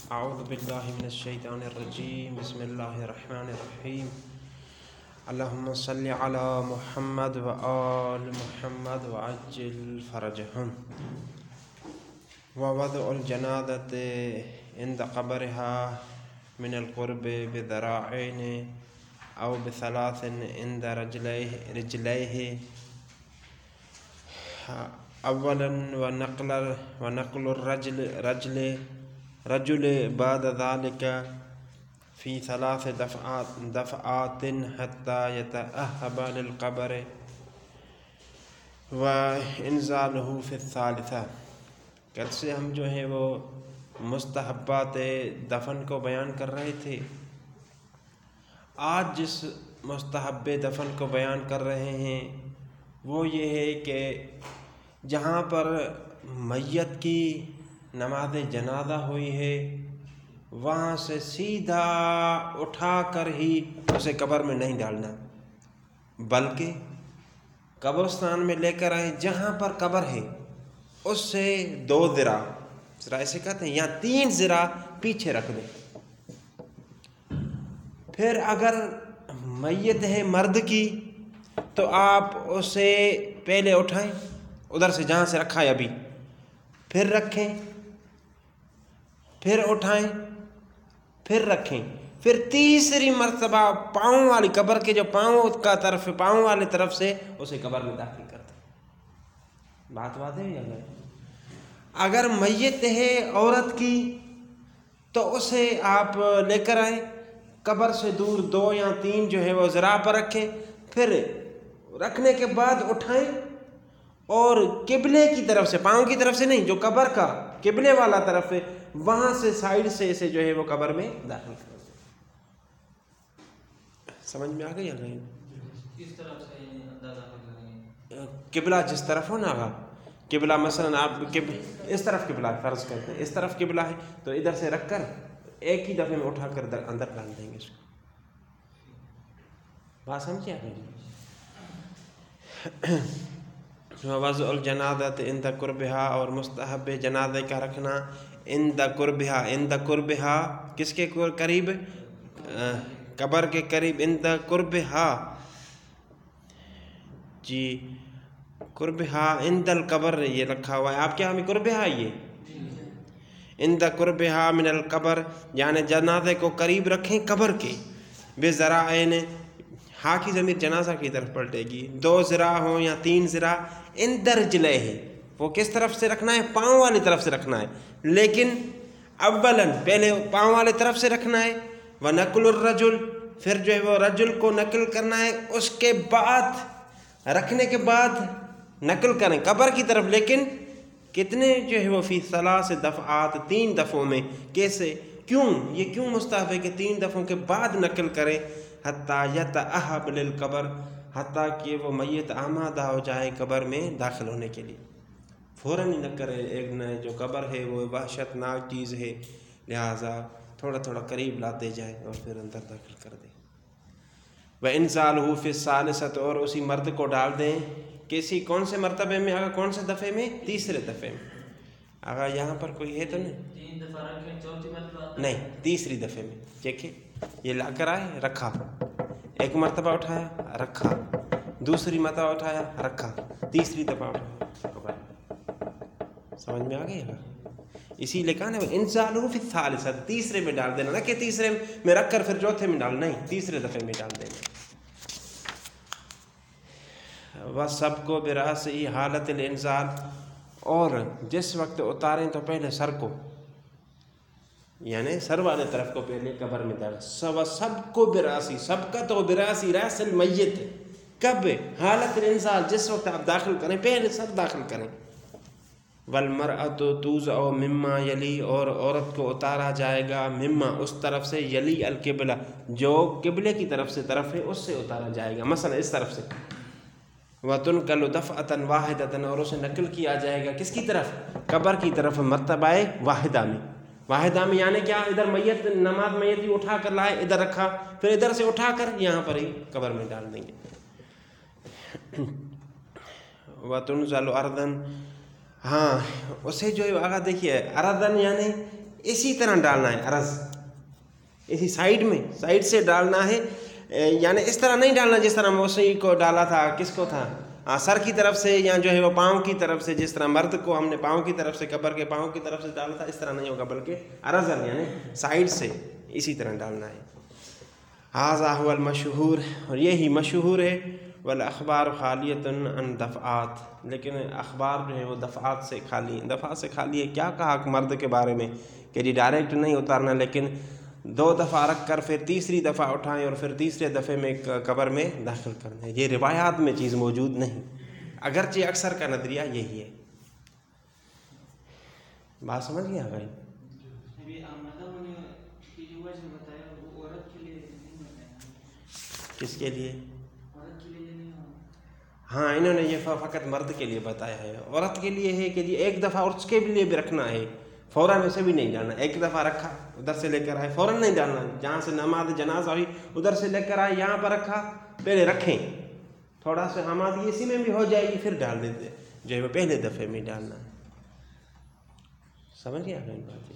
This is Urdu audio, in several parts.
اعوذ باللہ من الشیطان الرجیم بسم اللہ الرحمن الرحیم اللہم صلی علی محمد و آل محمد وعجل فرجہم ووضع الجنازۃ عند قبرها من القرب بذراعین او بثلاث عند رجلیہ اولا ونقل الرجل بعد ذلك في 3 دفعات حتى يتأهب للقبر وانزاله في الثالثة۔ کل سے ہم جو ہیں وہ مستحبات دفن کو بیان کر رہے تھے۔ آج جس مستحب دفن کو بیان کر رہے ہیں وہ یہ ہے کہ جہاں پر میت کی نماز جنازہ ہوئی ہے وہاں سے سیدھا اٹھا کر ہی اسے قبر میں نہیں ڈالنا، بلکہ قبرستان میں لے کر آئے جہاں پر قبر ہے اس سے 2 ذرا ایسے کہتے ہیں یا 3 ذرا پیچھے رکھ دیں۔ پھر اگر میت ہے مرد کی تو آپ اسے پہلے اٹھائیں ادھر سے جہاں سے رکھا ہے ابھی، پھر رکھیں، پھر اٹھائیں، پھر رکھیں، پھر تیسری مرتبہ پاؤں والی قبر کے جو پاؤں والی طرف سے اسے قبر میں داخل کر دیں۔ بات واضح ہے یا نہیں؟ اگر میت ہے عورت کی تو اسے آپ لے کر آئیں قبر سے دور 2 یا 3 جو ہے وہ ذراع پر رکھیں، پھر رکھنے کے بعد اٹھائیں اور قبلے کی طرف سے، پاؤں کی طرف سے نہیں، جو قبر کا قبلے والا طرف ہے وہاں سے سائیڈ سے اسے جو ہے وہ قبر میں داخل کر دیں۔ سمجھ میں آ گئی یا نہیں؟ کس طرف سے اندازہ کریں گے؟ قبلہ جس طرف ہو نا، قبلہ مثلا آپ اس طرف قبلہ فرض کرتے ہیں، اس طرف قبلہ ہے تو ادھر سے رکھ کر ایک ہی دفعے میں اٹھا کر اندر ڈال دیں گے اس کو۔ بات سمجھے آپ نے؟ وضع الجنازۃ عند قربها، اور مستحب جنازے کا رکھنا عند قربها، عند قربها کس کے قریب؟ قبر کے قریب، عند قربها جی قربها عند القبر یہ رکھا ہوا ہے آپ کے ہمیں قربها یہ عند قربها من القبر، یعنی جنازے کو قریب رکھیں قبر کے، بذراعین، ہاں کی ضمیر جنازہ کی طرف پلٹے گی، 2 ذراع ہوں یا 3 ذراع، عند رجلیہ، وہ کس طرف سے رکھنا ہے؟ پاؤں والی طرف سے رکھنا ہے، لیکن اولاً پہلے پاؤں والی طرف سے رکھنا ہے، ونقل الرجل، پھر جو ہے وہ رجل کو نقل کرنا ہے، اس کے بعد رکھنے کے بعد نقل کریں قبر کی طرف، لیکن کتنے جو ہے وہ فی 3 دفعات، 3 دفعوں میں۔ کیسے؟ کیوں یہ کیوں مستحب ہے کہ 3 دفعوں کے بعد نقل کریں؟ حتیٰ یتأہب للقبر، حتیٰ کہ وہ میت آمادہ ہو جائے قبر میں داخل ہونے کے لیے، فوراً ہی نہ کرے، ایک نہ جو قبر ہے وہ وحشت ناک چیز ہے، لہٰذا تھوڑا تھوڑا قریب لاتے جائیں اور پھر اندر داخل کر دیں۔ وَإِنزَالُهُ فِي الثَّالِثَةِ، اور اسی مرد کو ڈال دیں کون سے مرتبے میں؟ اگر کون سے دفعے میں؟ تیسرے دفعے میں۔ اگر یہاں پر کوئی ہے تو نہیں؟ 3 دفعہ رکھیں، 4تھی مرتبہ نہیں، تیسری دفعے میں۔ دیکھیں یہ لا کر آئے، رکھا، ایک مرتبہ اٹھایا، رکھا، دوسری مرتبہ اٹھایا، رکھا، تیسری دفعہ اٹھایا۔ سمجھ میں آ گئی ہے؟ اسی لیے کہا نا انزالہ فی الثالثۃ، تیسرے میں ڈال دینا، نہ کہ تیسرے میں رکھ کر پھر چوتھے میں ڈال، نہیں، تیسرے دفعے میں ڈال دینا۔ وَسَبْقُ بِرَأْسِهِ حالت الانزال، اور جس وقت اتاریں تو پہلے سر کو، یعنی سر والے طرف کو پہلے قبر میں ڈالیں۔ وَسَبْقُ بِرَأْسِهِ، سبقت و برأسی، رأس المیت، کب؟ حالت الانزال، جس وقت آپ داخل کریں پہلے سر داخل کریں۔ وَالْمَرْأَةُ تُوضَعُ مِمَّا يَلِي، اور عورت کو اتارا جائے گا مما، اس طرف سے، یلی القبلہ، جو قبلے کی طرف سے طرف ہے اس سے اتارا جائے گا، مثلا اس طرف سے۔ وَتُنْقَلُ دَفْعَةً وَاحِدَةً، اور اسے نقل کیا جائے گا کس کی طرف؟ قبر کی طرف، مرتبہ واحدہ میں۔ واحدہ میں یعنی کیا؟ ادھر میت، نماز میت ہی اٹھا کر لائے، ادھر رکھا، پھر ادھر سے اٹھا کر یہاں پر ہی قبر میں ڈال دیں گے۔ وَتُنْزَلُ أَرْضًا، ہاں اسے جو ہے آگا دیکھیے، اردن یعنی اسی طرح ڈالنا ہے، عرض اسی سائڈ میں، سائڈ سے ڈالنا ہے، یعنی اس طرح نہیں ڈالنا جس طرح موسیقی کو ڈالا تھا، کس کو تھا، سر کی طرف سے، یا جو ہے وہ پاؤں کی طرف سے، جس طرح مرد کو ہم نے پاؤں کی طرف سے، قبر کے پاؤں کی طرف سے ڈالا تھا، اس طرح نہیں ہوگا، بلکہ عرضاً یعنی سائڈ سے اسی طرح ڈالنا ہے۔ ھذا ھو المشہور، اور یہی مشہور ہے، والاخبار خالیۃ عن دفعات، لیکن اخبار جو ہے وہ دفعات سے خالی ہیں۔ دفعات سے خالی ہے، کیا کہا مرد کے بارے میں کہ جی ڈائریکٹ نہیں اتارنا، لیکن 2 دفعہ رکھ کر پھر تیسری دفعہ اٹھائیں اور پھر تیسرے دفعے میں قبر میں داخل کرنا ہے، یہ روایات میں چیز موجود نہیں، اگرچہ اکثر کا نظریہ یہی ہے۔ بات سمجھ گیا بھائی؟ ابھی مطلب نے کہ جو وجہ بتایا وہ عورت کے لیے نہیں بتایا، کس کے لیے؟ عورت کے لیے نہیں ہو، ہاں انہوں نے یہ فقط مرد کے لیے بتایا ہے، عورت کے لیے ہے کہ جی ایک دفعہ اور اس کے لیے بھی رکھنا ہے، فوراً اسے بھی نہیں ڈالنا، ایک دفعہ رکھا ادھر سے لے کر آئے، فوراً نہیں ڈالنا، جہاں سے نماز جنازہ ہوئی ادھر سے لے کر آئے، یہاں پر رکھا، پہلے رکھیں، تھوڑا سا حمادی اسی میں بھی ہو جائے گی، پھر ڈال دیتے، جو ہے وہ پہلے دفعے میں ڈالنا ہے۔ سمجھ گیا بہن بات؟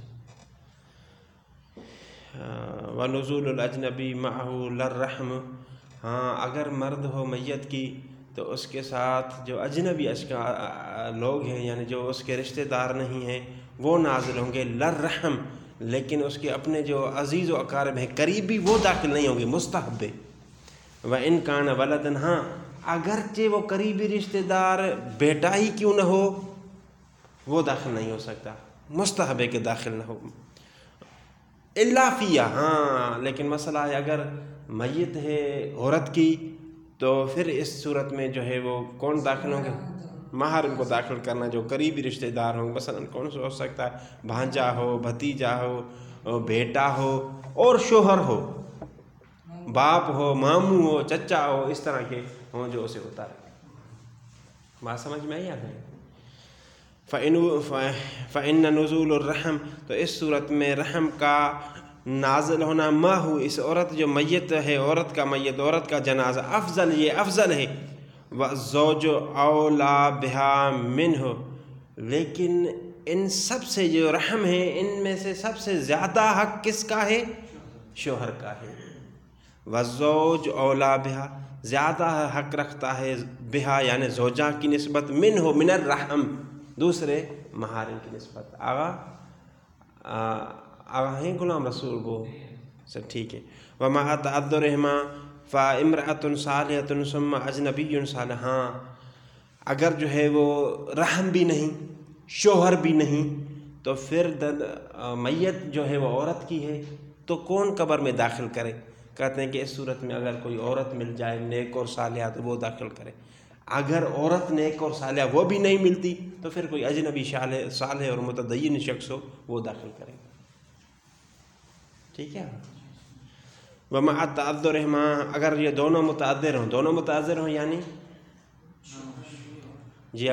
ونزول الاجنبی معه للرحم، ہاں اگر مرد ہو میت کی تو اس کے ساتھ جو اجنبی لوگ ہیں، یعنی جو اس کے رشتہ دار نہیں ہیں، وہ نازل ہوں گے للرحم، لیکن اس کے اپنے جو عزیز و اقارب ہیں، قریبی، وہ داخل نہیں ہوں گے، مستحب ہے۔ وَإِن كَانَ وَلَدًا، ہاں اگرچہ وہ قریبی رشتہ دار بیٹا ہی کیوں نہ ہو، وہ داخل نہیں ہو سکتا، مستحب ہے کہ داخل نہ ہو۔ الا فیہ، ہاں لیکن مسئلہ ہے اگر میت ہے عورت کی تو پھر اس صورت میں جو ہے وہ کون داخل ہوں گے؟ محرم کو داخل کرنا، جو قریبی رشتہ دار ہوں، مثلا کون سا ہو سکتا ہے، بھانجا ہو، بھتیجا ہو، بیٹا ہو، اور شوہر ہو، باپ ہو، ماموں ہو، چچا ہو، اس طرح کے ہوں جو اسے اتارے۔ بات سمجھ میں آئی آپ ہے؟ فَإِنَّ نُزُولُ الرَّحْمِ، تو اس صورت میں رحم کا نازل ہونا، ما ہو، اس عورت جو میت ہے، عورت کا میت، عورت کا جنازہ، افضل، یہ افضل ہے، وَالزَّوْجُ أَوْلَى بِهَا مِنْهُ، لیکن ان سب سے جو رحم ہے، ان میں سے سب سے زیادہ حق کس کا ہے؟ شوہر کا ہے۔ وَالزَّوْجُ أَوْلَى بِهَا، زیادہ حق رکھتا ہے بہا یعنی زوجہ کی نسبت، منہ من الرحم، دوسرے محارم کی نسبت۔ آغا ہیں غلام رسول وہ سب ٹھیک ہے۔ وَمَا تَعَذُّرِهِمَا فَإِمْرَأَةٌ صَالِحَةٌ ثُمَّ أَجْنَبِيٌّ صَالِحٌ، ہاں اگر جو ہے وہ رحم بھی نہیں، شوہر بھی نہیں، تو پھر میت جو ہے وہ عورت کی ہے تو کون قبر میں داخل کرے؟ کہتے ہیں کہ اس صورت میں اگر کوئی عورت مل جائے نیک اور صالحہ تو وہ داخل کرے، اگر عورت نیک اور صالحہ وہ بھی نہیں ملتی تو پھر کوئی اجنبی صالح اور متدین شخص ہو وہ داخل کرے، ٹھیک ہے۔ وَمَعَ تَعَذُّرِهِمَا، اگر یہ دونوں متعذر ہوں یعنی جی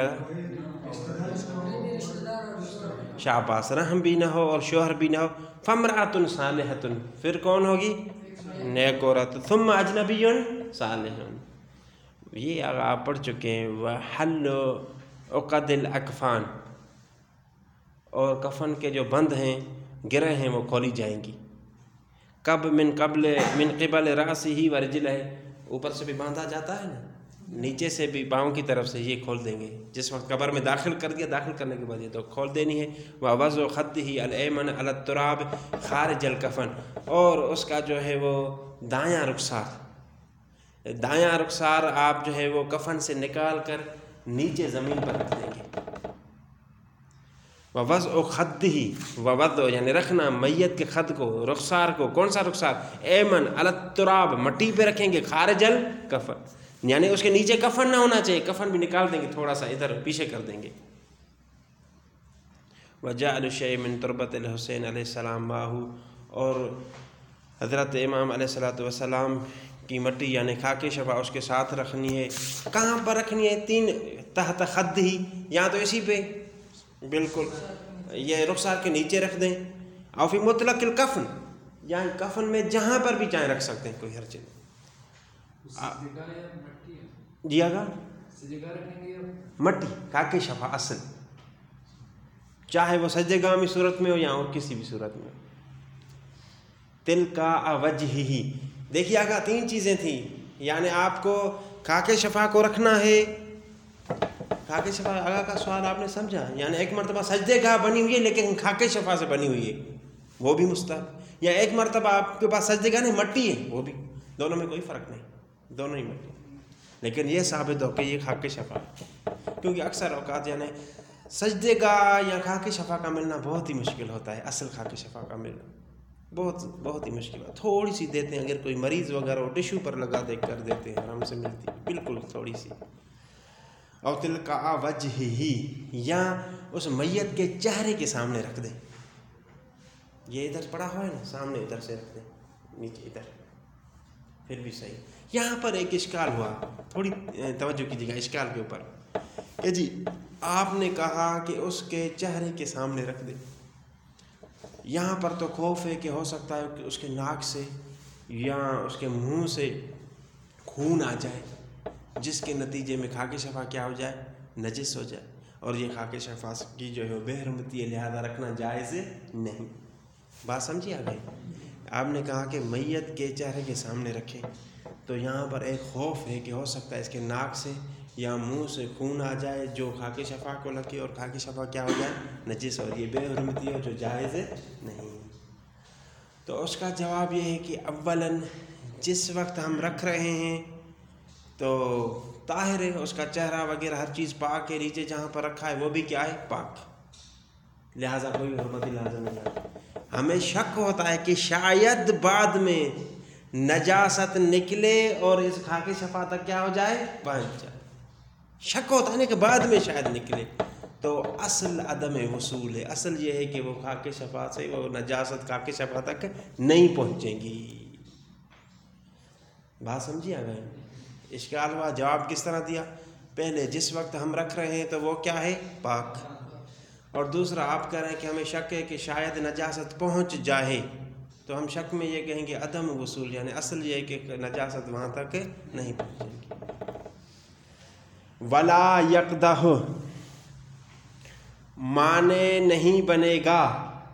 شاباس، رحم بھی نہ ہو اور شوہر بھی نہ ہو، فَامْرَأَةٌ صَالِحَةٌ، پھر کون ہوگی؟ نیک عورت، ثُمَّ أَجْنَبِيٌّ صَالِحٌ، یہ آپ پڑھ چکے ہیں۔ وَحَلُّ عُقَدِ الْأَكْفَانِ، اور کفن کے جو بند ہیں، گرہ ہیں، وہ کھولی جائیں گی، کب من قبل رأسہ ورجلہ، اوپر سے بھی باندھا جاتا ہے نا، نیچے سے بھی پاؤں کی طرف سے یہ کھول دیں گے، جس وقت قبر میں داخل کر دیا، داخل کرنے کے بعد یہ تو کھول دینی ہے۔ وَوَضْعُ خَدِّهِ الْأَيْمَنَ عَلَى التُّرَابِ خارج الْكَفَنِ، اور اس کا جو ہے وہ دایاں رخسار آپ جو ہے وہ کفن سے نکال کر نیچے زمین پر رکھ دیں گے۔ وَوَضْعُ خَدِّهِ، وَوَضْعُ یعنی رکھنا میت کے خد کو، رخسار کو، کون سا رخسار؟ ایمن علی التراب، مٹی پہ رکھیں گے، خارج الکفن، یعنی اس کے نیچے کفن نہ ہونا چاہیے، کفن بھی نکال دیں گے، تھوڑا سا ادھر پیچھے کر دیں گے۔ وَجَعْلُ شَيْءٍ مِّن تُرْبَةِ الْحُسَيْنِ علیہ السلام مَعَهُ، اور حضرت امام علیہ السلام کی مٹی یعنی خاک شفا اس کے ساتھ رکھنی ہے۔ کہاں پر رکھنی ہے؟ 3 تحت خدہ، یا تو اسی پہ بالکل یہ رخسار کے نیچے رکھ دیں، اور فی مطلق الکفن، یعنی کفن میں جہاں پر بھی چاہیں رکھ سکتے ہیں، کوئی حرج نہیں۔ جی آگا مٹی خاک شفا اصل، چاہے وہ سجدے گامی صورت میں ہو یا اور کسی بھی صورت میں. تلکا وجہہ، دیکھیے آگا 3 چیزیں تھیں. یعنی آپ کو خاک شفا کو رکھنا ہے. خاک شفا آگا کا سوال آپ نے سمجھا؟ یعنی ایک مرتبہ سجدے گاہ بنی ہوئی ہے لیکن خاک شفا سے بنی ہوئی ہے، وہ بھی مستحب. یا ایک مرتبہ آپ کے پاس سجدے گاہ نہیں مٹی ہے، وہ بھی، دونوں میں کوئی فرق نہیں، دونوں ہی مٹی. لیکن یہ ثابت ہو کہ یہ خاک شفا ہے، کیونکہ اکثر اوقات یعنی سجدے گاہ یا خاک شفا کا ملنا بہت ہی مشکل ہوتا ہے. اصل خاک شفا کا ملنا بہت ہی مشکل ہے. تھوڑی سی دیتے ہیں، اگر کوئی مریض وغیرہ ہو ٹشو پر لگا دے کر دیتے ہیں، آرام سے ملتی ہے بالکل تھوڑی سی. اور تلقاء وجہہ، یا اس میت کے چہرے کے سامنے رکھ دیں. یہ ادھر پڑا ہوا ہے نا، سامنے ادھر سے رکھ دیں، نیچے ادھر، پھر بھی صحیح. یہاں پر ایک اشکال ہوا، تھوڑی توجہ کیجیے گا اشکال کے اوپر کہ جی آپ نے کہا کہ اس کے چہرے کے سامنے رکھ دیں. یہاں پر تو خوف ہے کہ ہو سکتا ہے کہ اس کے ناک سے یا اس کے منہ سے خون آ جائے، جس کے نتیجے میں خاک شفا کیا ہو جائے، نجس ہو جائے. اور یہ خاک شفا کی جو ہے بے حرمتی ہے، لہذا رکھنا جائز نہیں. بات سمجھیے آگے؟ آپ نے کہا کہ میت کے چہرے کے سامنے رکھیں، تو یہاں پر ایک خوف ہے کہ ہو سکتا ہے اس کے ناک سے یا منہ سے خون آ جائے جو خاک شفا کو لگے اور خاک شفا کیا ہو جائے، نجس. اور یہ بے حرمتی ہے جو جائز نہیں. تو اس کا جواب یہ ہے کہ اولاً جس وقت ہم رکھ رہے ہیں تو طاہر ہے، اس کا چہرہ وغیرہ ہر چیز پاک ہے. نیچے جہاں پر رکھا ہے وہ بھی کیا ہے، پاک، لہٰذا کوئی حرمت لازم نہیں ہے. ہمیں شک ہوتا ہے کہ شاید بعد میں نجاست نکلے اور اس خاک شفا تک کیا ہو جائے، پہنچ جائے. شک ہوتا ہے نا کہ بعد میں شاید نکلے. تو اصل عدم وصول ہے، اصل یہ ہے کہ وہ خاک شفا سے وہ نجاست خاک شفا تک نہیں پہنچے گی. بات سمجھیے آ گئے؟ اشکال ہوا. جواب کس طرح دیا؟ پہلے جس وقت ہم رکھ رہے ہیں تو وہ کیا ہے، پاک. اور دوسرا آپ کہہ رہے ہیں کہ ہمیں شک ہے کہ شاید نجاست پہنچ جائے، تو ہم شک میں یہ کہیں گے عدم وصول، یعنی اصل یہ ہے کہ نجاست وہاں تک نہیں پہنچے گی. ولا یقدح، معنی نہیں بنے گا.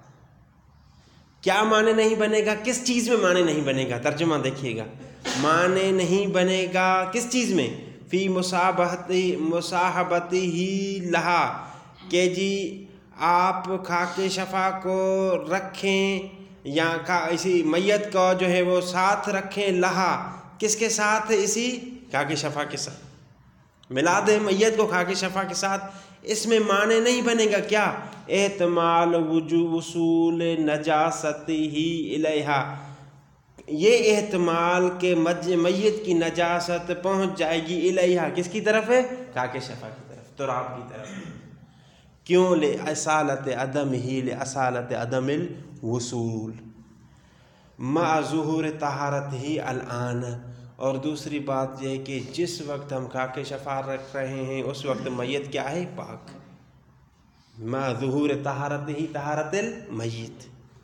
کیا معنی نہیں بنے گا؟ کس چیز میں معنی نہیں بنے گا؟ ترجمہ دیکھیے گا. معنی نہیں بنے گا کس چیز میں؟ فی مصاحبتی ہی لہا، کہ جی آپ خاک شفا کو رکھیں یا اسی میت کو جو ہے وہ ساتھ رکھیں. لہا کس کے ساتھ؟ اسی خاک شفا کے ساتھ ملا دیں میت کو خاک شفا کے ساتھ. اس میں معنی نہیں بنے گا کیا؟ احتمال وصول نجاست ہی الیہا، یہ احتمال کہ میت کی نجاست پہنچ جائے گی الیہا، کس کی طرف ہے؟ خاک شفا کی طرف، تراب کی طرف. کیوں؟ لِأَصَالَةِ عَدَمِهِ، لِأَصَالَةِ عَدَمِ الوصول مع ظہور طہارتہ الآن. اور دوسری بات یہ ہے کہ جس وقت ہم خاک شفا رکھ رہے ہیں اس وقت میت کیا ہے؟ پاک. مع ظہور طہارتہ، طہارت المیت.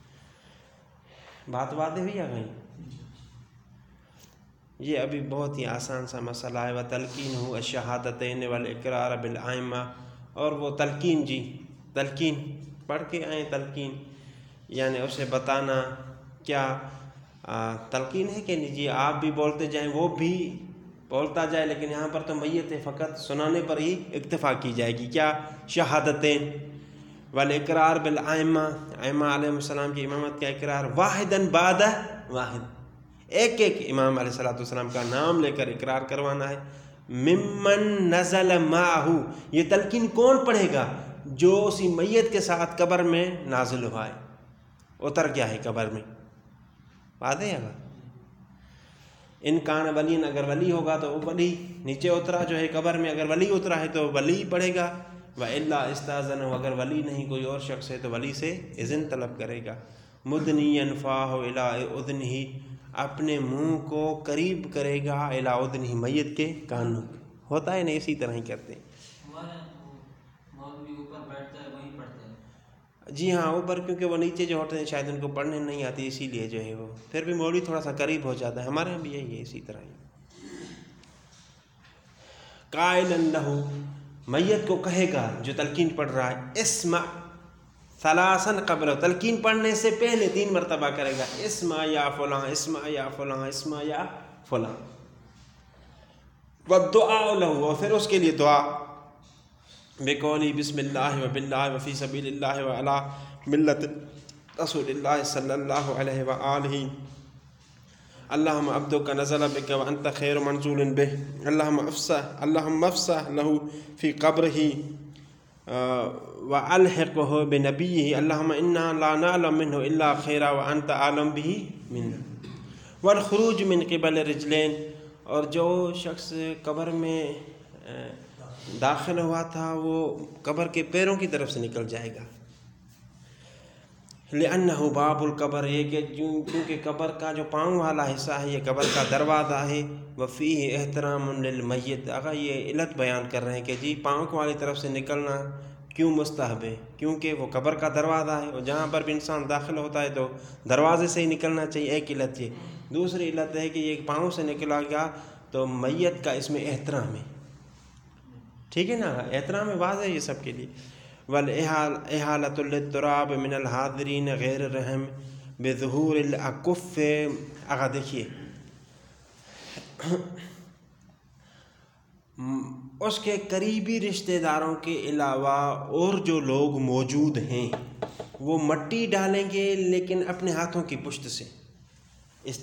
بات واضح ہوئی آ گئی؟ یہ ابھی بہت ہی آسان سا مسئلہ ہے. وَتَلْقِينُهُ الشَّهَادَتَيْنِ وَالْإِقْرَارَ بِالْعَائِمَّةِ. اور وہ تلقین، جی تلقین پڑھ کے آئیں. تلقین یعنی اسے بتانا. کیا تلقین ہے کہ نہیں؟ جی آپ بھی بولتے جائیں، وہ بھی بولتا جائے، لیکن یہاں پر تو میت ہے، فقط سنانے پر ہی اکتفا کی جائے گی. کیا؟ شہادتین. والاقرار بالائمہ، ائمہ علیہ السلام کی امامت کا اقرار. واحداً بعد واحد، ایک ایک امام علیہ السلام کا نام لے کر اقرار کروانا ہے. ممن نزل معہ، یہ تلقین کون پڑھے گا؟ جو اسی میت کے ساتھ قبر میں نازل ہوا ہے، اتر گیا ہے قبر میں. واضح ہے؟ ان کان ولی، اگر ولی ہوگا تو وہ ولی نیچے اترا جو ہے قبر میں، اگر ولی اترا ہے تو ولی پڑھے گا. وَإِلَّا اسْتَأْذَنَهُ، اگر ولی نہیں کوئی اور شخص ہے تو ولی سے اذن طلب کرے گا. مُدْنِيًا فَاهُ إِلَىٰ أُذُنِهِ، اپنے منہ کو قریب کرے گا إِلَىٰ أُذُنِهِ، میت کے کانوں. ہوتا ہے نا، اسی طرح ہی کرتے ہیں. جی ہاں، اوپر کیونکہ وہ نیچے جو ہوتے ہیں شاید ان کو پڑھنے نہیں آتی، اسی لیے جو ہے وہ پھر بھی مولوی تھوڑا سا قریب ہو جاتا ہے. ہمارے یہاں بھی یہی ہے، اسی طرح ہی. قائلاً لہ، میت کو کہے گا جو تلقین پڑھ رہا ہے، اسمع، ثلاثن قبل، تلقین پڑھنے سے پہلے 3 مرتبہ کرے گا، اسمع یا فلاں، اسمع یا فلاں، اسمع یا فلاں، والدعاء له، اور پھر اس کے لیے دعا، بقولی بسم اللہ وباللہ وفی سبیل اللہ وعلی ملت رسول اللہ صلی اللہ علیہ وآلہ، اللہم عبدک نزل بک وانت خیر منزول بہ، اللہم افسح له فی قبرہ وَأَلْحِقْهُ بِنَبِيِّهِ، اللہم انا لا نعلم منہ الا خیرا وانت عالم بھی منا، والخروج من قبل رجلین، اور جو شخص قبر میں داخل ہوا تھا وہ قبر کے پیروں کی طرف سے نکل جائے گا، لِأَنَّهُ باب القبر، یہ کہ کیونکہ قبر کا جو پاؤں والا حصہ ہے یہ قبر کا دروازہ ہے، وفیہ احترام للمیت، اگر یہ علت بیان کر رہے ہیں کہ جی پاؤں والی طرف سے نکلنا کیوں مستحب ہے، کیونکہ وہ قبر کا دروازہ ہے، اور جہاں پر بھی انسان داخل ہوتا ہے تو دروازے سے ہی نکلنا چاہیے، ایک علت یہ، دوسری علت ہے کہ یہ پاؤں سے نکلا گیا تو میت کا اس میں احترام ہے، ٹھیک ہے نا، احترام واضح ہے یہ سب کے لیے، والاحالۃ للتراب من الحاضرین غیر رحم بظہور الاکف، اگر دیکھیے اس کے قریبی رشتہ داروں کے علاوہ اور جو لوگ موجود ہیں وہ مٹی ڈالیں گے لیکن اپنے ہاتھوں کی پشت سے، اس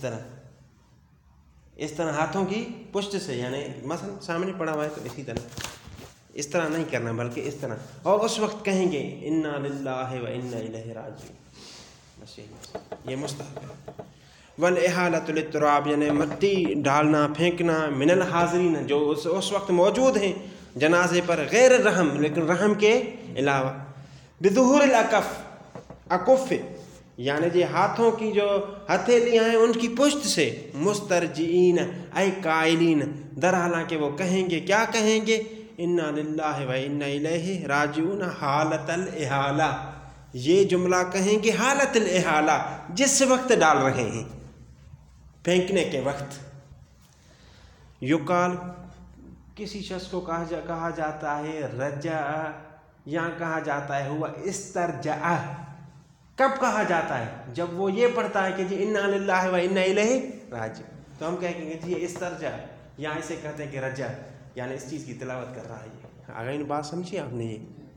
طرح ہاتھوں کی پشت سے، یعنی مثلا سامنے پڑا ہوا ہے تو اسی طرح، اس طرح نہیں کرنا بلکہ اس طرح، اور اس وقت کہیں گے انا للہ و انا الیہ راجعون، بس یہ مستحب ہے، والاحالۃ للتراب، یعنی مٹی ڈالنا پھینکنا، من الحاضرین، جو اس وقت موجود ہیں جنازے پر، غیر رحم، لیکن رحم کے علاوہ، بظہور الاکف، یعنی یہ ہاتھوں کی جو ہتھیلیاں ہیں ان کی پشت سے، مسترجعین ای قائلین، در حالانکہ وہ کہیں گے، کیا کہیں گے، انا للہ و انا الیہ راجعون حالت الاحالہ، یہ جملہ کہیں گے حالت الاحالہ، جس وقت ڈال رہے ہیں، پھینکنے کے وقت، یقال، کسی شخص کو کہا جاتا ہے رجع، یا کہا جاتا ہے ہوا استرجع، کب کہا جاتا ہے، جب وہ یہ پڑھتا ہے کہ جی انا للہ و انا الیہ راجعون، تو ہم کہیں گے جی یہ استرجع، یا اسے کہتے ہیں کہ رجع، یعنی اس چیز کی تلاوت کر رہا ہے، آگے ان بات سمجھی آپ نے،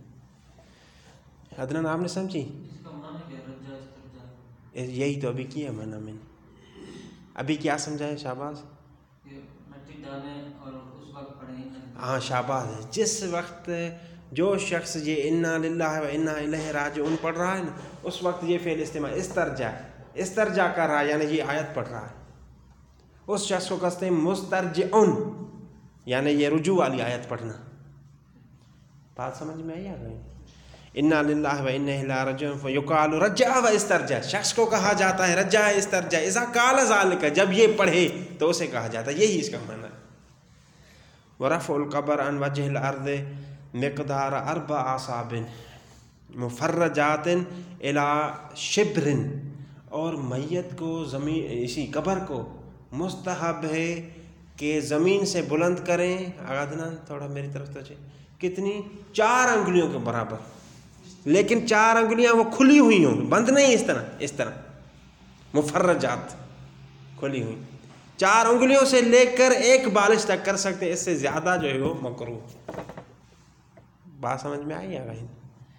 یہ عدنان آپ نے سمجھی، یہی تو ابھی کیا مانا میں نے، ابھی کیا سمجھا ہے، شاباز، ہاں شاباز ہے، جس وقت جو شخص یہ انا للہ و انا الیہ راجعون پڑھ رہا ہے نا، اس وقت یہ فعل استعمال استرجع کر رہا ہے، یعنی یہ آیت پڑھ رہا ہے، اس شخص کو کہتے ہیں مسترجعون، یعنی یہ رجوع والی آیت پڑھنا، بات سمجھ میں آئی آگئی، انا للہ و انا الیہ راجعون، فیقال رجع و استرجع، شخص کو کہا جاتا ہے رجع استرجع، اذا قال ذلك، جب یہ پڑھے تو اسے کہا جاتا ہے، یہی اس کا معنی ہے، ورفع القبر عن وجه الارض مقدار 4 اصابع مفرجات الى شبر، اور میت کو زمین، اسی قبر کو مستحب ہے کہ زمین سے بلند کریں، عدنان تھوڑا میری طرف تو کتنی، 4 انگلیوں کے برابر، لیکن 4 انگلیاں وہ کھلی ہوئی ہوں، بند نہیں، اس طرح مفرجات، کھلی ہوئی، 4 انگلیوں سے لے کر 1 بالش تک کر سکتے، اس سے زیادہ جو ہے وہ مکروہ، بات سمجھ میں آئی ہے بھائی،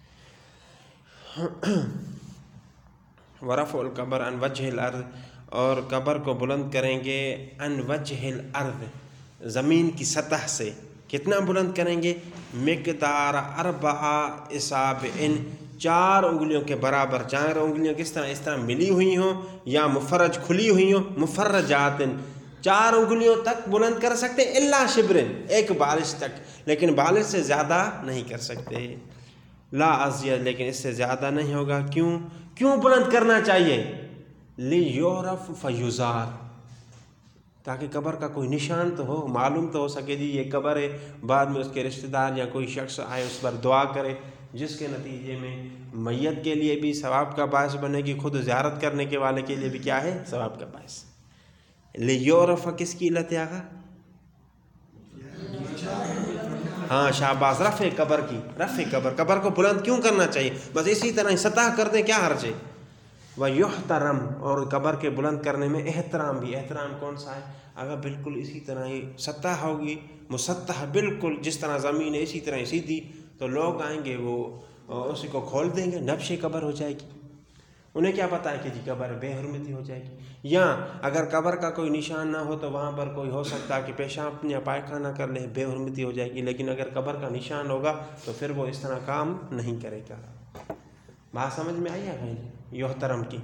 ورفع القبر عن وجه الارض، اور قبر کو بلند کریں گے عن وجه الارض، زمین کی سطح سے، کتنا بلند کریں گے، مقدار 4 اصابع، 4 انگلیوں کے برابر، 4 انگلیاں کس طرح، اس طرح ملی ہوئی ہوں یا مفرج کھلی ہوئی ہوں، مفرجات، 4 انگلیوں تک بلند کر سکتے، الا شبر، 1 بالش تک، لیکن بالش سے زیادہ نہیں کر سکتے، لا ازید، لیکن اس سے زیادہ نہیں ہوگا، کیوں بلند کرنا چاہیے، لیعرف فیزار، تاکہ قبر کا کوئی نشان تو ہو، معلوم تو ہو سکے جی یہ قبر ہے، بعد میں اس کے رشتہ دار یا کوئی شخص آئے اس پر دعا کرے، جس کے نتیجے میں میت کے لیے بھی ثواب کا باعث بنے گی، خود زیارت کرنے کے والے کے لیے بھی کیا ہے، ثواب کا باعث، لیعرف کس کی علت ہے آگا، ہاں شاباش، رفع قبر کی، رفع قبر کو بلند کیوں کرنا چاہیے؟ بس اسی طرح ہی سطح کر دیں، کیا حرج ہے؟ وَيُحْتَرَم، اور قبر کے بلند کرنے میں احترام بھی. احترام کون سا ہے؟ اگر بالکل اسی طرح ہی سطح ہوگی، مسطح بالکل جس طرح زمین ہے اسی طرح ہی سیدھی، تو لوگ آئیں گے وہ اسی کو کھول دیں گے، نبش قبر ہو جائے گی. انہیں کیا پتہ ہے کہ جی قبر بے حرمتی ہو جائے گی. یا اگر قبر کا کوئی نشان نہ ہو تو وہاں پر کوئی ہو سکتا ہے کہ پیشاب یا پائخانہ کر لے، بے حرمتی ہو جائے گی. لیکن اگر قبر کا نشان ہوگا تو پھر وہ اس طرح کام نہیں کرے گا. بات سمجھ میں آئی ہے بھائی؟ یحترم کی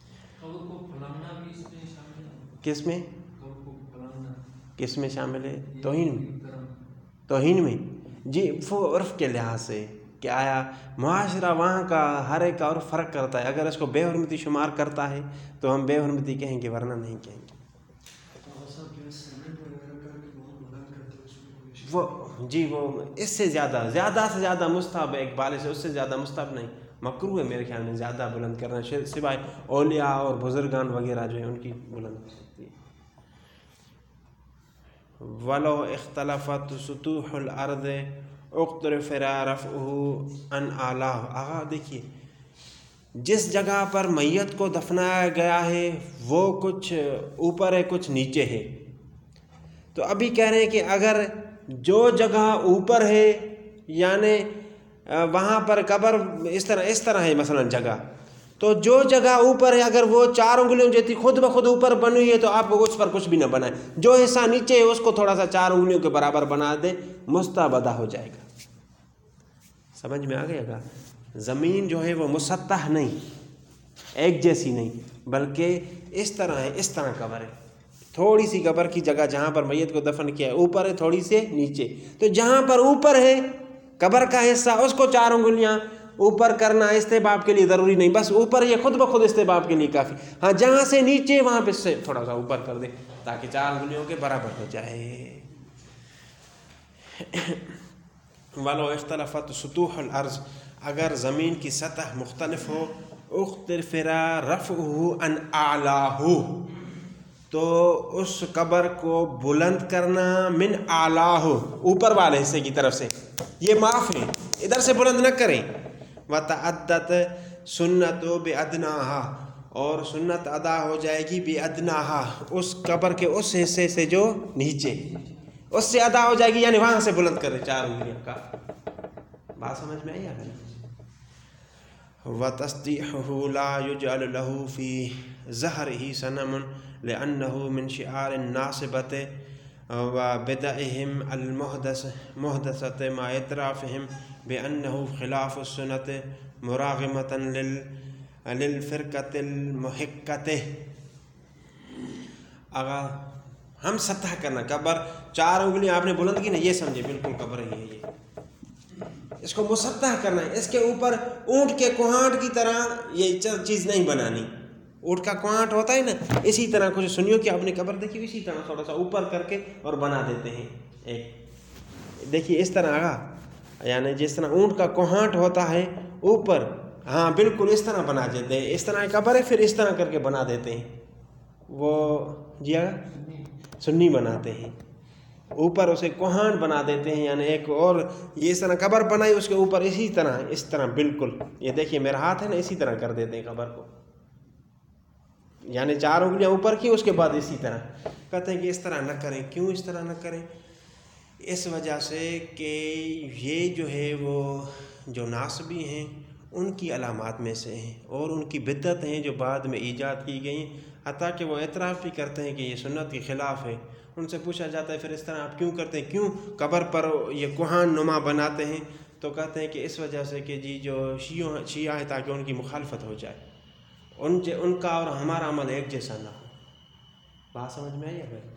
کس میں، کس میں شامل ہے؟ توہین میں. جی وہ عرف کے لحاظ سے کہ آیا معاشرہ وہاں کا ہر ایک کا عرف فرق کرتا ہے. اگر اس کو بے حرمتی شمار کرتا ہے تو ہم بے حرمتی کہیں گے، ورنہ نہیں کہیں گے. وہ جی وہ اس سے زیادہ سے زیادہ مستحب ہے، ایک بالے سے اس سے زیادہ مستحب نہیں، مکروہ ہے میرے خیال میں زیادہ بلند کرنا، سوائے اولیاء اور بزرگان وغیرہ جو ہیں ان کی بلند ہو سکتی ہے. وَلَوْ اخْتَلَفَتْ سُطُوحُ الْأَرْضِ اُقْتُرِفَ رَفْعُهُ عَنْ أَعْلَاهُ. آغا دیکھیے، جس جگہ پر میت کو دفنایا گیا ہے وہ کچھ اوپر ہے کچھ نیچے ہے، تو ابھی کہہ رہے ہیں کہ اگر جو جگہ اوپر ہے یعنی وہاں پر قبر اس طرح ہے مثلا جگہ، تو جو جگہ اوپر ہے اگر وہ 4 انگلیوں جیتی خود بخود اوپر بنی ہوئی ہے تو آپ اس پر کچھ بھی نہ بنائیں. جو حصہ نیچے ہے اس کو تھوڑا سا 4 انگلیوں کے برابر بنا دیں، مستحب ادا ہو جائے گا. سمجھ میں آ گیا گا؟ زمین جو ہے وہ مسطح نہیں، ایک جیسی نہیں، بلکہ اس طرح ہے، اس طرح قبر ہے. تھوڑی سی قبر کی جگہ جہاں پر میت کو دفن کیا ہے اوپر ہے، تھوڑی سے نیچے. تو جہاں پر اوپر ہے قبر کا حصہ اس کو 4 انگلیاں اوپر کرنا استحباب کے لیے ضروری نہیں، بس اوپر یہ خود بخود استحباب کے لیے کافی. ہاں جہاں سے نیچے وہاں پہ سے تھوڑا سا اوپر کر دے تاکہ 4 انگلیوں کے برابر ہو جائے. وَلَوْ اخْتَلَفَتْ سُطُوحُ الْأَرْضِ، اگر زمین کی سطح مختلف ہو، اُخْتِلَفَ رَفْعُهُ عَنْ أَعْلَاهُ، تو اس قبر کو بلند کرنا من اعلیٰ، اوپر والے حصے کی طرف سے، یہ معاف ہے، ادھر سے بلند نہ کریں. وَتَعَدَّتْ سُنَّتُ بِأَدْنَاهَا، اور سنت ادا ہو جائے گی بِأَدْنَاهَا، اس قبر کے اس حصے سے جو نیچے، اس سے ادا ہو جائے گی، یعنی وہاں سے بلند کریں 4 انگلیاں کا. بات سمجھ میں آئی ہے؟ وَتَسْطِيحُهُ لَا يُجْعَلُ لَهُ فِي ظَهْرِهِ صَنَمٌ لأنه من شعار الناصبة وبدعهم المحدثة مع اعترافهم بأنه خلاف السنة مراغمة للفرقة المحقة. اگر ہم سطح کرنا، قبر 4 انگلیاں آپ نے بلند کی نا، یہ سمجھے بالکل قبر ہی ہے، یہ اس کو مسطح کرنا ہے. اس کے اوپر اونٹ کے کوہانٹ کی طرح یہ چیز نہیں بنانی. اونٹ کا کوہانٹ ہوتا ہے نا، اسی طرح کچھ سنیوں کی اپنی قبر دیکھی اسی طرح تھوڑا سا اوپر کر کے اور بنا دیتے ہیں. ایک دیکھیے اس طرح آگا، یعنی جس طرح اونٹ کا کوہانٹ ہوتا ہے اوپر، ہاں بالکل اس طرح بنا دیتے ہیں. اس طرح قبر ہے پھر اس طرح کر کے بنا دیتے ہیں. وہ جی سنی بناتے ہیں، اوپر اسے کوہان بنا دیتے ہیں، یعنی ایک اور یہ اس طرح قبر بنائی اس کے اوپر اسی طرح، اس طرح بالکل، یہ دیکھیے میرا ہاتھ ہے نا، اسی طرح کر دیتے ہیں قبر کو، یعنی 4 انگلیاں اوپر کی اس کے بعد اسی طرح. کہتے ہیں کہ اس طرح نہ کریں. کیوں اس طرح نہ کریں؟ اس وجہ سے کہ یہ جو ہے وہ جو ناصبی ہیں ان کی علامات میں سے ہیں اور ان کی بدعت ہیں جو بعد میں ایجاد کی گئی ہیں، حتیٰ کہ وہ اعتراف بھی کرتے ہیں کہ یہ سنت کے خلاف ہے. ان سے پوچھا جاتا ہے پھر اس طرح آپ کیوں کرتے ہیں، کیوں قبر پر یہ کوہان نما بناتے ہیں؟ تو کہتے ہیں کہ اس وجہ سے کہ جی جو شیعہ ہے تاکہ ان کی مخالفت ہو جائے، ان کا اور ہمارا عمل ایک جیسا نہ ہو. بات سمجھ میں آئی ہے بھائی؟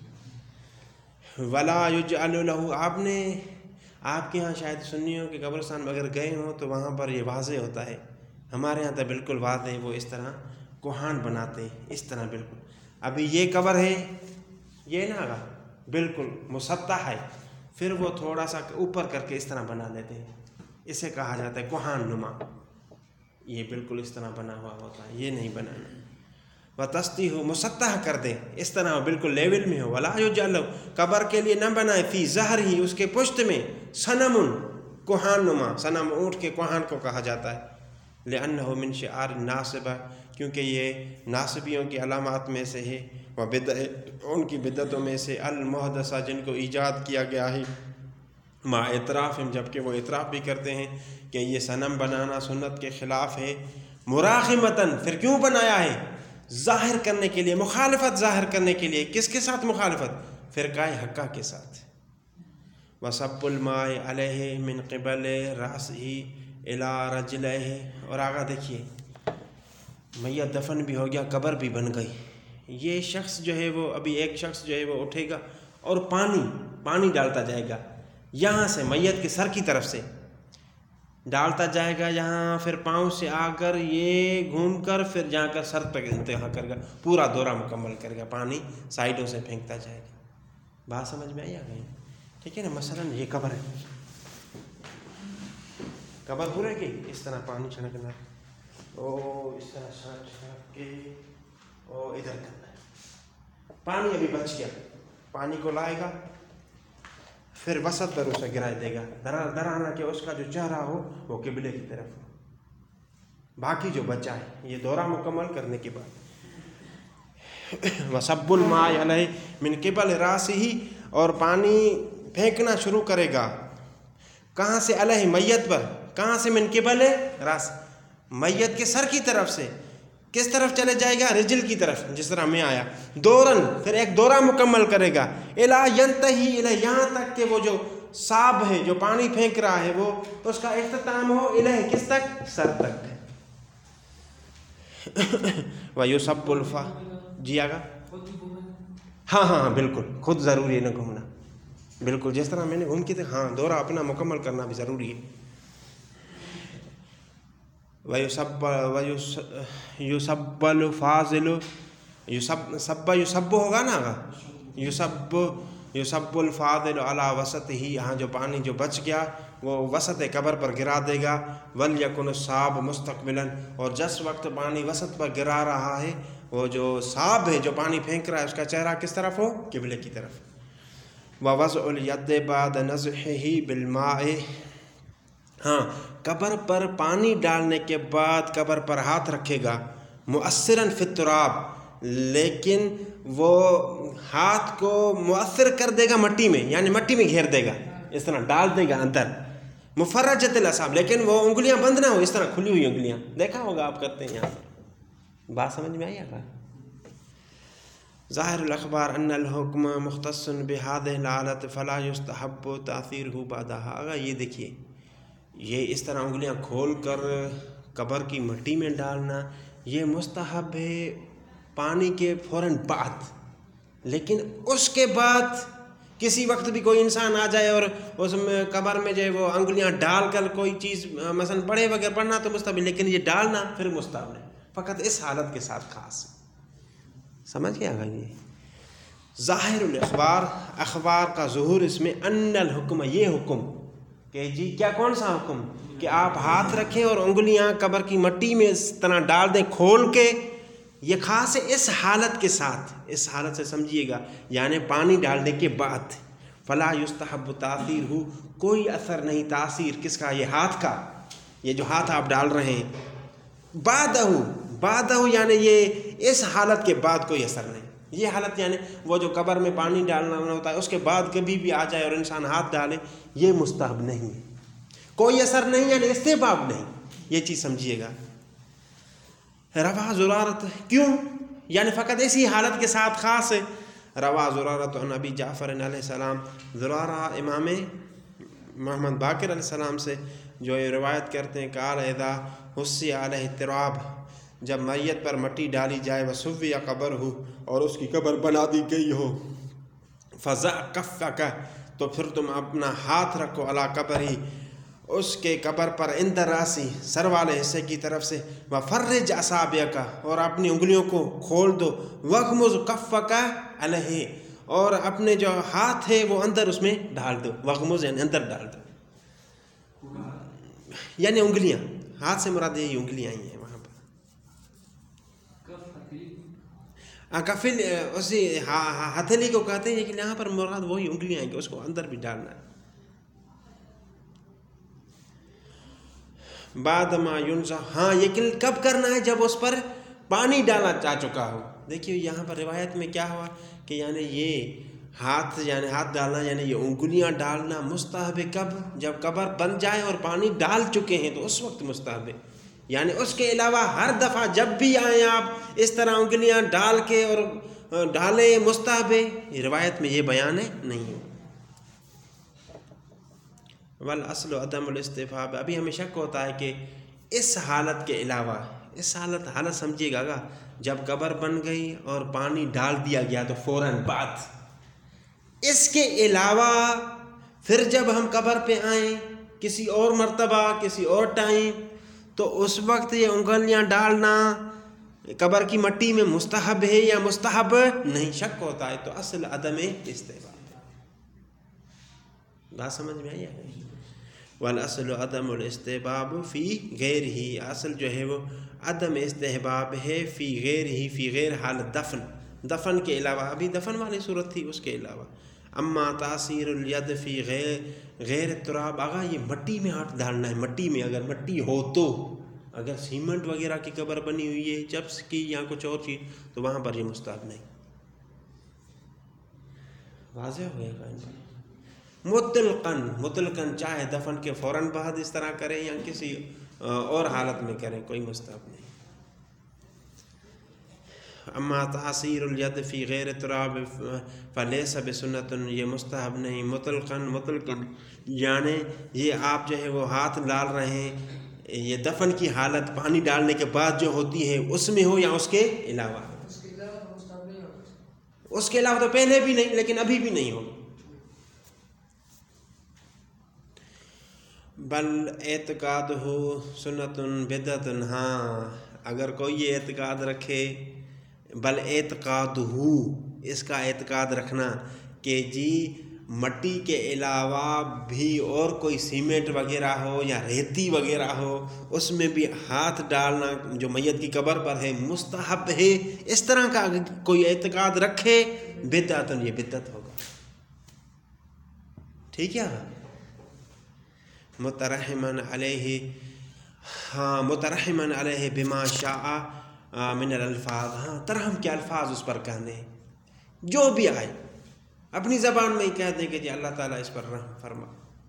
ولا یجعل لہ، آپ کے ہاں شاید سنیوں کے قبرستان میں اگر گئے ہوں تو وہاں پر یہ واضح ہوتا ہے، ہمارے ہاں تو بالکل واضح ہے، وہ اس طرح کوہان بناتے ہیں اس طرح بالکل. ابھی یہ قبر ہے یہ نا بالکل مسطح ہے، پھر وہ تھوڑا سا اوپر کر کے اس طرح بنا لیتے ہیں، اسے کہا جاتا ہے کوہان نما. یہ بالکل اس طرح بنا ہوا ہوتا ہے، یہ نہیں بنانا. و تستی ہو مسطح کر دیں، اس طرح بالکل لیول میں ہو. ولا یجعل قبر کے لیے نہ بنائے فی ظہر ہی اس کے پشت میں صنم کوہان نما. صنم اونٹ کے کوہان کو کہا جاتا ہے. لأنه من شعار الناصبہ کیونکہ یہ ناصبیوں کی علامات میں سے ہے. و بدع ان کی بدعتوں میں سے المحدثہ جن کو ایجاد کیا گیا ہے. مع اعتراف جبکہ وہ اعتراف بھی کرتے ہیں کہ یہ صنم بنانا سنت کے خلاف ہے. مراغمتاً پھر کیوں بنایا ہے؟ ظاہر کرنے کے لیے، مخالفت ظاہر کرنے کے لیے. کس کے ساتھ مخالفت؟ فرقہ حقہ کے ساتھ. وصب الماء علیہ من قبل رأسہ الی رجلہ. اور آگا دیکھیے، میت دفن بھی ہو گیا، قبر بھی بن گئی. یہ شخص جو ہے وہ ابھی ایک شخص جو ہے وہ اٹھے گا اور پانی ڈالتا جائے گا یہاں سے، میت کے سر کی طرف سے ڈالتا جائے گا یہاں، پھر پاؤں سے آ کر یہ گھوم کر پھر جا کر سر تک انتہا کرے گا، پورا دورہ مکمل کرے گا، پانی سائڈوں سے پھینکتا جائے گا. بات سمجھ میں آئی آ گئی؟ ٹھیک ہے نا. مثلا یہ قبر ہے، قبر پورے کی اس طرح پانی چھڑکنا، او اس طرح چھڑک کے او ادھر کرنا ہے. پانی ابھی بچ گیا، پانی کو لائے گا، پھر وسط پر اسے گرا دے گا، درانا کہ اس کا جو چہرہ ہو وہ قبلے کی طرف ہو. باقی جو بچا ہے یہ دورہ مکمل کرنے کے بعد وصب الماء علیہ من قبل راسہ، اور پانی پھینکنا شروع کرے گا. کہاں سے؟ علیہ میت پر. کہاں سے؟ من قبل راس، میت کے سر کی طرف سے. کس طرف چلے جائے گا؟ رجل کی طرف، جس طرح میں آیا. دورن پھر ایک دورہ مکمل کرے گا. الا ینتہی الی، یہاں تک کہ وہ جو صاب ہے جو پانی پھینک رہا ہے وہ اس کا اختتام ہو الی، کس تک؟ سر تک. ویصب الفا. جی آگا. ہاں بالکل، خود ضروری ہے نہ گھومنا، بالکل جس طرح میں نے گھوم کی تھی. ہاں دورہ اپنا مکمل کرنا بھی ضروری ہے. یُصَبَّ الفاضل، یُصَبّ ہوگا نا آگا. یُصَبُّ الفاضل علی وسطہ، یہاں جو پانی جو بچ گیا وہ وسط قبر پر گرا دے گا. وَلْيَكُنُ الصَّابُ مُسْتَقْبِلًا، اور جس وقت پانی وسط پر گرا رہا ہے وہ جو صاب ہے جو پانی پھینک رہا ہے اس کا چہرہ کس طرف ہو؟ قبلے کی طرف. وَوَضْعُ الْيَدِّ بَعْدَ نَزْعِهِ بِالْمَاءِ، ہاں قبر پر پانی ڈالنے کے بعد قبر پر ہاتھ رکھے گا. مؤثراً فی التراب، لیکن وہ ہاتھ کو مؤثر کر دے گا مٹی میں، یعنی مٹی میں گھیر دے گا، اس طرح ڈال دے گا اندر. مفرجۃ الاصابع، لیکن وہ انگلیاں بند نہ ہو، اس طرح کھلی ہوئی انگلیاں. دیکھا ہوگا آپ کرتے ہیں یہاں پر. بات سمجھ میں آئی آگا. ظاہر الاخبار ان الحکم مختص بهذه الحالت فلا يستحب تاثیرہ بعدها. آگا یہ دیکھیے، یہ اس طرح انگلیاں کھول کر قبر کی مٹی میں ڈالنا یہ مستحب ہے پانی کے فوراً بعد. لیکن اس کے بعد کسی وقت بھی کوئی انسان آ جائے اور اس میں قبر میں جو ہے وہ انگلیاں ڈال کر کوئی چیز مثلا پڑھے وغیرہ پڑھنا تو مستحب، لیکن یہ ڈالنا پھر مستحب ہے، فقط اس حالت کے ساتھ خاص. سمجھ گیا گا؟ یہ ظاہر الاخبار، اخبار کا ظہور اس میں، ان الحکم، یہ حکم کہ جی کیا، کون سا حکم؟ کہ آپ ہاتھ رکھیں اور انگلیاں قبر کی مٹی میں اس طرح ڈال دیں کھول کے. یہ خاص ہے اس حالت کے ساتھ، اس حالت سے سمجھیے گا، یعنی پانی ڈالنے کے بعد. فلا یستحب تاثیر، کوئی اثر نہیں تاثیر کس کا؟ یہ ہاتھ کا. یہ جو ہاتھ آپ ڈال رہے ہیں بعدہ یعنی یہ اس حالت کے بعد کوئی اثر نہیں. یہ حالت یعنی وہ جو قبر میں پانی ڈالنا ہوتا ہے اس کے بعد کبھی بھی آ جائے اور انسان ہاتھ ڈالے، یہ مستحب نہیں ہے، کوئی اثر نہیں، یعنی استحباب نہیں. یہ چیز سمجھیے گا. روا زرارت، کیوں؟ یعنی فقط اسی حالت کے ساتھ خاص ہے. روا زرارت عن ابی جعفر علیہ السلام، زرارہ امام محمد باقر علیہ السلام سے جو یہ روایت کرتے ہیں، قال اذا حصی علیہ التراب، جب میت پر مٹی ڈالی جائے، وسوی قبر ہو، اور اس کی قبر بنا دی گئی ہو، فضع کفک، تو پھر تم اپنا ہاتھ رکھو، علی قبر ہی، اس کے قبر پر، اندر راسی، سر والے حصے کی طرف سے، وفرج اصابعک، اور اپنی انگلیوں کو کھول دو، وغمز کفک علیہ، اور اپنے جو ہاتھ ہے وہ اندر اس میں ڈال دو. وغمز یعنی اندر ڈال دو، یعنی انگلیاں، ہاتھ سے مراد یہی انگلیاں ہی ہیں وہاں پر. کفل اسی ہتھیلی کو کہتے ہیں، لیکن یہاں پر مراد وہی انگلیاں ہیں کہ اس کو اندر بھی ڈالنا ہے. بعد ما ینزع، ہاں یہ کب کرنا ہے؟ جب اس پر پانی ڈالا جا چکا ہو. دیکھیے یہاں پر روایت میں کیا ہوا کہ یعنی یہ ہاتھ ڈالنا، یعنی یہ انگلیاں ڈالنا مستحب ہے. کب؟ جب قبر بن جائے اور پانی ڈال چکے ہیں تو اس وقت مستحب ہے. یعنی اس کے علاوہ ہر دفعہ جب بھی آئیں آپ اس طرح انگلیاں ڈال کے اور ڈالیں مستحب ہے. یہ روایت میں یہ بیان ہے نہیں ہے. والاصل عدم الاستحباب. ابھی ہمیں شک ہوتا ہے کہ اس حالت کے علاوہ، اس حالت سمجھیے گا جب قبر بن گئی اور پانی ڈال دیا گیا تو فوراً بعد، اس کے علاوہ پھر جب ہم قبر پہ آئیں کسی اور مرتبہ کسی اور ٹائم تو اس وقت یہ انگلیاں ڈالنا قبر کی مٹی میں مستحب ہے یا مستحب نہیں، شک ہوتا ہے. تو اصل عدم استحباب. بات سمجھ میں آئی ہے؟ والاصل عدم الاستحباب فی غیر ہی. اصل جو ہے وہ عدم استحباب ہے فی غیر ہی، فی غیر حالت دفن کے علاوہ. ابھی دفن والی صورت تھی، اس کے علاوہ. اما تاثیر الید فی غیر تراب. اگر یہ مٹی میں ہاتھ ڈالنا ہے، مٹی میں اگر مٹی ہو تو، اگر سیمنٹ وغیرہ کی قبر بنی ہوئی ہے چپس کی یا کچھ اور چیز تو وہاں پر یہ مستحب نہیں. واضح ہو گیا گا؟ مطلقاً چاہے دفن کے فوراً بعد اس طرح کریں یا کسی اور حالت میں کریں، کوئی مستحب نہیں. اما تاثیر الید فی غیر تراب فلیس بسنت. یہ مستحب نہیں. مطلقاً یعنی یہ آپ جو ہے وہ ہاتھ ڈال رہے ہیں، یہ دفن کی حالت پانی ڈالنے کے بعد جو ہوتی ہے اس میں ہو یا اس کے علاوہ. اس کے علاوہ تو پہلے بھی نہیں لیکن ابھی بھی نہیں ہوگا. بل اعتقاد ہو سنت بدعت. ہاں اگر کوئی یہ اعتقاد رکھے، بل اعتقاد ہو، اس کا اعتقاد رکھنا کہ جی مٹی کے علاوہ بھی اور کوئی سیمنٹ وغیرہ ہو یا ریتی وغیرہ ہو اس میں بھی ہاتھ ڈالنا جو میت کی قبر پر ہے مستحب ہے، اس طرح کا کوئی اعتقاد رکھے بدعت، یہ بدعت ہوگا. ٹھیک ہے. مترحمن علیہ، ہاں مترحمن علیہ بما شاء من الالفاظ. ہاں ترحم کے الفاظ اس پر کہنے ہیں، جو بھی آئے اپنی زبان میں ہی کہہ دیں کہ جی اللہ تعالیٰ اس پر رحم فرما.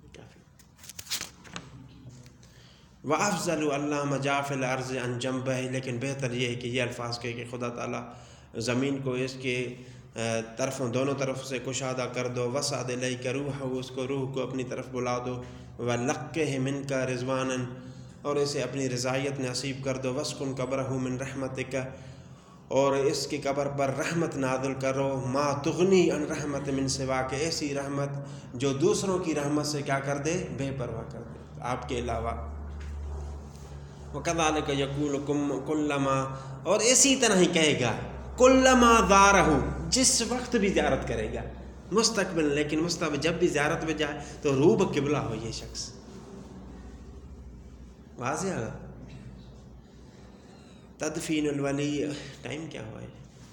وَأَفْضَلُ اللَّهُمَّ جَعْفِ الْأَرْضِ عَنْ جَنْبَيْهِ. لیکن بہتر یہ ہے کہ یہ الفاظ کہے کہ خدا تعالیٰ زمین کو اس کے طرفوں دونوں طرف سے کشادہ کر دو. وَسَعْدِ إِلَيْكَ رُوحَهُ، اس کو روح کو اپنی طرف بلا دو. وَلَقِّهِ مِنْكَ رِضْوَانًا، اور اسے اپنی رضایت نصیب کر دو. وَاسْكُنْ قَبْرَهُ مِنْ رَحْمَتِكَ، اور اس کی قبر پر رحمت نازل کرو. ما تغنی عن رحمت من سواک، ایسی رحمت جو دوسروں کی رحمت سے کیا کر دے، بے پرواہ کر دے آپ کے علاوہ. وَكَذَلِكَ يَقُولُ كُلَّمَا، اور اسی طرح ہی کہے گا کلما زارہ، جس وقت بھی زیارت کرے گا. مستقبل، لیکن مستقبل جب بھی زیارت میں جائے تو روب قبلہ ہو یہ شخص. واضح ہے. تدفین الولی، ٹائم کیا ہوا ہے؟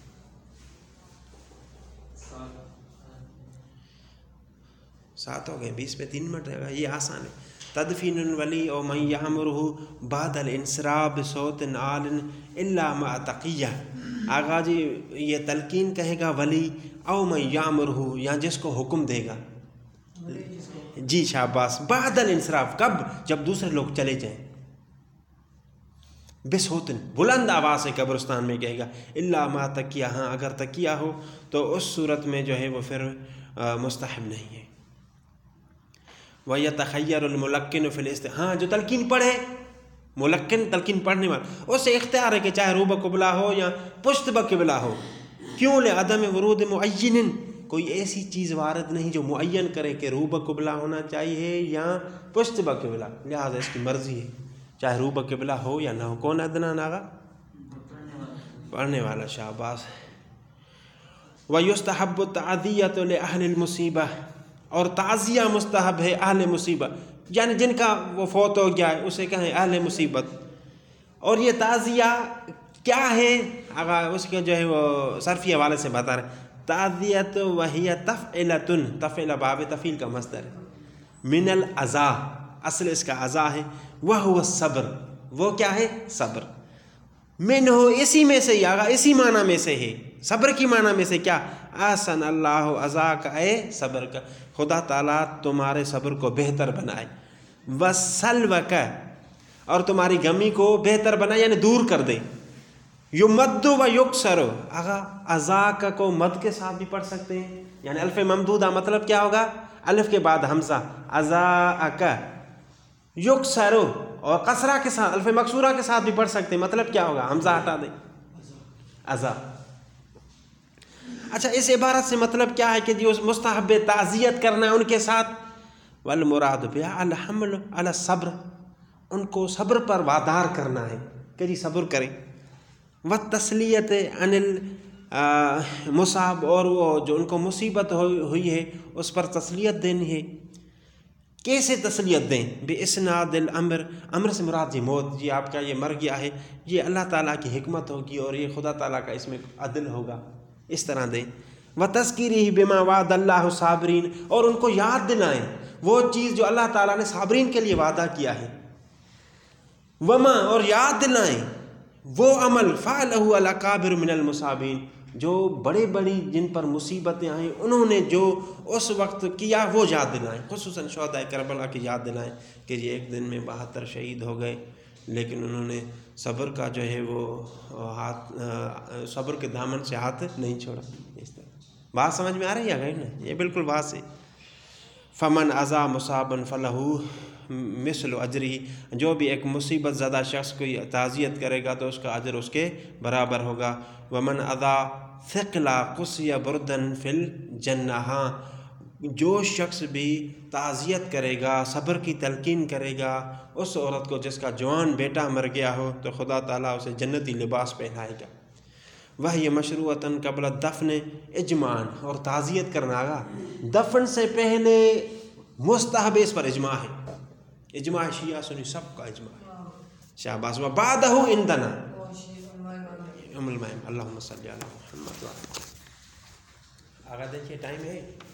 7 ہو گئے، 20 پہ 3 منٹ رہے گا، یہ آسان ہے. تدفین الولی او من یامرہ بعد الانصراف بصوت عال الا مع تقیہ. آغا جی یہ تلقین کہے گا ولی، او من یامرہ، یا جس کو حکم دے گا. جی شاباش. بعد الانصراف، کب؟ جب دوسرے لوگ چلے جائیں. بصوت، بلند آواز سے قبرستان میں کہے گا. الا مع تقیہ، ہاں اگر تقیہ ہو تو اس صورت میں جو ہے وہ پھر مستحب نہیں ہے. وَيَتَخَيَّرُ الْمُلَقِّنُ فِي الْإِسْتِحْبَابِ، ہاں جو تلقین پڑھے، ملقن تلقین پڑھنے والا، اسے اختیار ہے کہ چاہے روب قبلہ ہو یا پشت بقبلہ ہو. کیوں؟ لعدم ورود معین، کوئی ایسی چیز وارد نہیں جو معین کرے کہ روب قبلہ ہونا چاہیے یا پشت بقبلہ، لہٰذا اس کی مرضی ہے چاہے روب قبلہ ہو یا نہ ہو. کون عدنان آغا؟ پڑھنے والا. شاباش. وَيُسْتَحَبُّ التَّعْزِيَّةُ لِأَهْلِ الْمُصِيبَةِ، اور تعزیہ مستحب ہے اہل مصیبت، یعنی جن کا وہ فوت ہو گیا ہے اسے کہیں اہل مصیبت. اور یہ تعزیہ کیا ہے؟ آگا اس کے جو ہے وہ صرفی حوالے سے بتا رہے تعزیت وہی تفعلتن، تفعل باب تفعیل کا مصدر ہے، من العزا، اصل اس کا عزا ہے، وہو الصبر، وہ کیا ہے؟ صبر، من ہو اسی میں سے، آگا اسی معنی میں سے ہے، صبر کی معنی میں سے کیا؟ آسن اللہ عزا کا، اے صبر کا، خدا تعالیٰ تمہارے صبر کو بہتر بنائے، وسلوک، اور تمہاری غمی کو بہتر بنائے یعنی دور کر دے، یمد و یکسر، آگا عزا کا کو مد کے ساتھ بھی پڑھ سکتے ہیں، یعنی الف ممدودہ مطلب کیا ہوگا؟ الف کے بعد حمزہ، عزا کا، یکسر، اور قصرہ کے ساتھ الف مکسورہ کے ساتھ بھی پڑھ سکتے ہیں، مطلب کیا ہوگا؟ حمزہ ہٹا دیں، عزا۔ اچھا اس عبارت سے مطلب کیا ہے کہ جو مستحب تعزیت کرنا ہے ان کے ساتھ، والمراد بها الحمل علی الصبر، ان کو صبر پر وادار کرنا ہے کہ جی صبر کریں، والتسلیت عن المصاب، اور وہ جو ان کو مصیبت ہوئی ہے اس پر تسلیت دینی ہے۔ کیسے تسلیت دیں؟ بِإِسْنَادِ الْأَمْرِ، امر سے مراد جی موت، جی آپ کا یہ مر گیا ہے، یہ اللہ تعالیٰ کی حکمت ہوگی اور یہ خدا تعالیٰ کا اس میں عدل ہوگا، اس طرح دیں۔ وَتَذْكِيرِهِ بِمَا وَعَدَ اللَّهُ صَابِرِينَ، اور ان کو یاد دلائیں وہ چیز جو اللہ تعالیٰ نے صابرین کے لیے وعدہ کیا ہے، وما، اور یاد دلائیں وہ عمل فعلہ الاکابر من المصابین، جو بڑے بڑی جن پر مصیبتیں آئیں انہوں نے جو اس وقت کیا وہ یاد دلائیں، خصوصاً شہداء کربلا کی یاد دلائیں کہ یہ ایک دن میں 72 شہید ہو گئے لیکن انہوں نے صبر کا جو ہے وہ ہاتھ، صبر کے دامن سے ہاتھ نہیں چھوڑا۔ اس طرح بات سمجھ میں آ رہی ہے نا؟ یہ بالکل بات سے فمن عزا مصابن فلہو مثل اجری، جو بھی ایک مصیبت زدہ شخص کو تعزیت کرے گا تو اس کا اجر اس کے برابر ہوگا۔ ومن عزا ثقلا قصی بردن فی الجنہ، ہاں جو شخص بھی تعزیت کرے گا، صبر کی تلقین کرے گا اس عورت کو جس کا جوان بیٹا مر گیا ہو تو خدا تعالیٰ اسے جنتی لباس پہنائے گا۔ وہی مشروعتاً قبل دفن اجماعاً، اور تعزیت کرنا گا دفن سے پہلے مستحب، اس پر اجماع ہے، اجماع شیعہ سنی سب کا اجماع ہے، شہباز و بعدہ عندنا ام المائم۔ اللہم صلی علی محمد۔ آگا دیکھیے ٹائم ہے۔